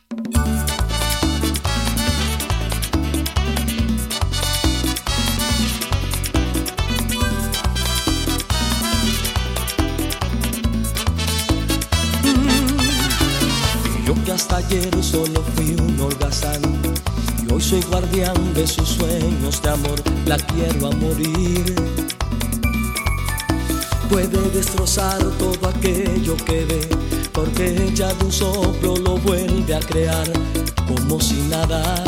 Yo que hasta ayer solo fui un holgazán y hoy soy guardián de sus sueños de amor, la quiero a morir. Puede destrozar todo aquello que ve, porque ella de un soplo lo vuelve a crear. Como si nada,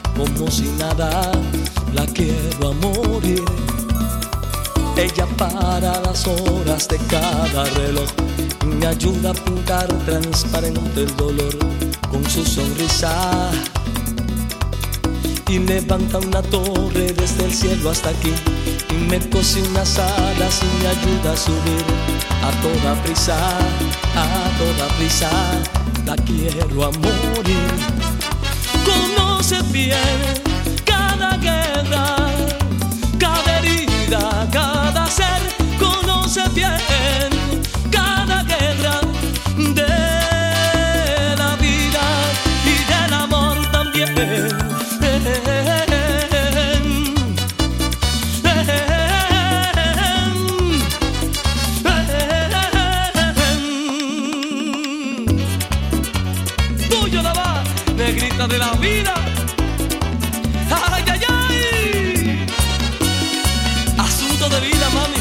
la quiero a morir. Ella para las horas de cada reloj, me ayuda a pintar transparente el dolor con su sonrisa, y levanta una torre desde el cielo hasta aquí, y me cose unas alas y me ayuda a subir a toda prisa, la quiero a morir. Conoce bien cada guerra, cada herida, cada ser, conoce bien cada guerra de la vida y del amor también. Tuyo la va, negrita de la vida. Ay, ay, ay. Asunto de vida, mami.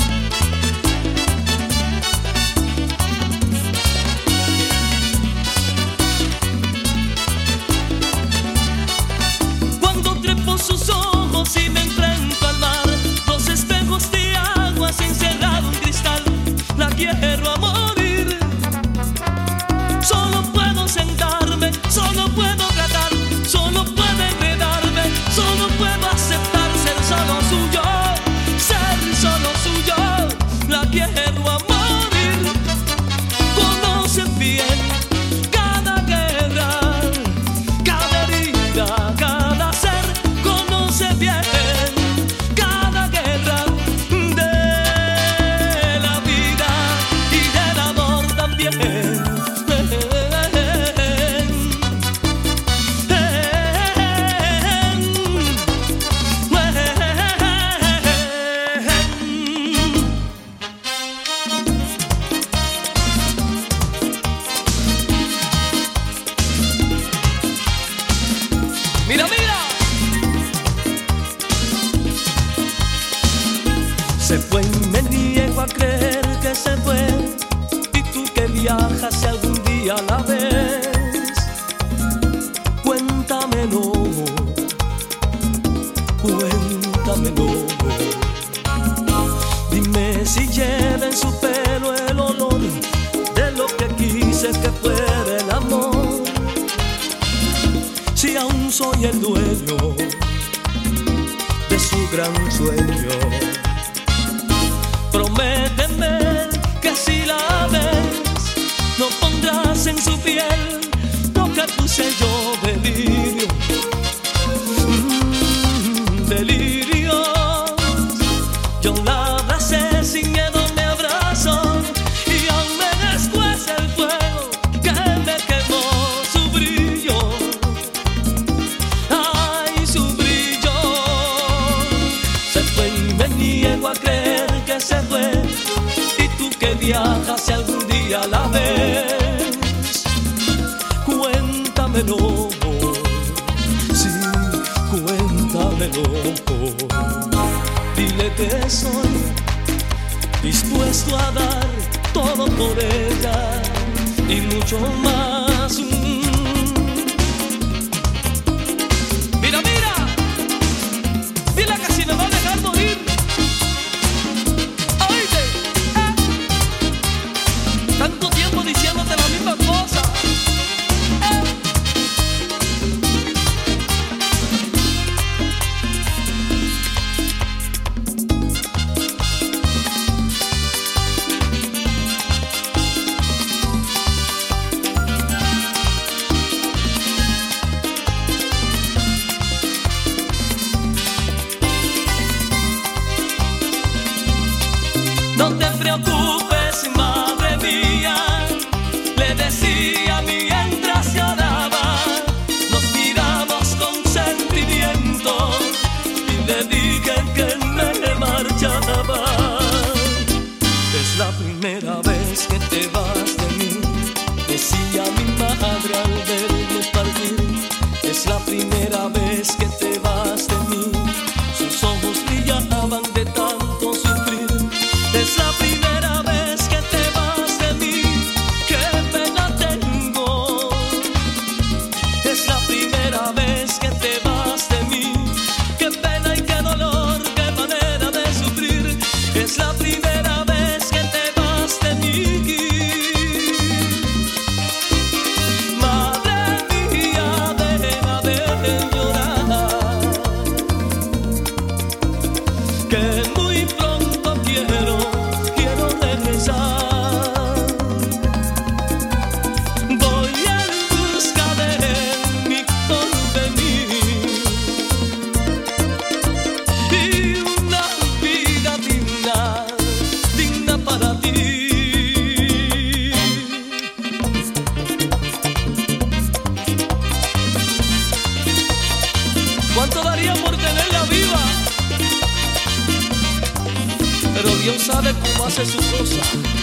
Sus ojos y me enfrento al mar, dos espejos de agua encerrado en cristal, la quiero a morir. Solo puedo sentarme, solo puedo tratar, solo puedo enredarme, solo puedo aceptar ser solo suyo, la quiero a morir. Conoce bien cada guerra, cada herida, cada ser, conoce bien cada guerra de la vida y del amor también. Mira, mira. Se fue y me niego a creer que se fue. Y tú que viajas si algún día la ves, cuéntamelo, cuéntamelo. Dime si lleva en su pelo el olor de lo que quise que fuera el amor. Si aún soy el dueño de su gran sueño, prométeme que si la ves no pondrás en su piel lo que puse yo, delirio, delirio. Yo la abracé sin miedo, me abrazó y aún me descuece el fuego que me quemó su brillo. Ay, su brillo. Se fue y me niego a creer que se fue. Y tú que viajas si algún día la ves, cuéntamelo, sí, cuéntamelo. Dile que soy dispuesto a dar todo por ella y mucho más. Mira, mira, dile que si me va a dejar morir. Oíste, tanto tiempo diciéndote la misma cosa. Dios sabe cómo hace su cosa.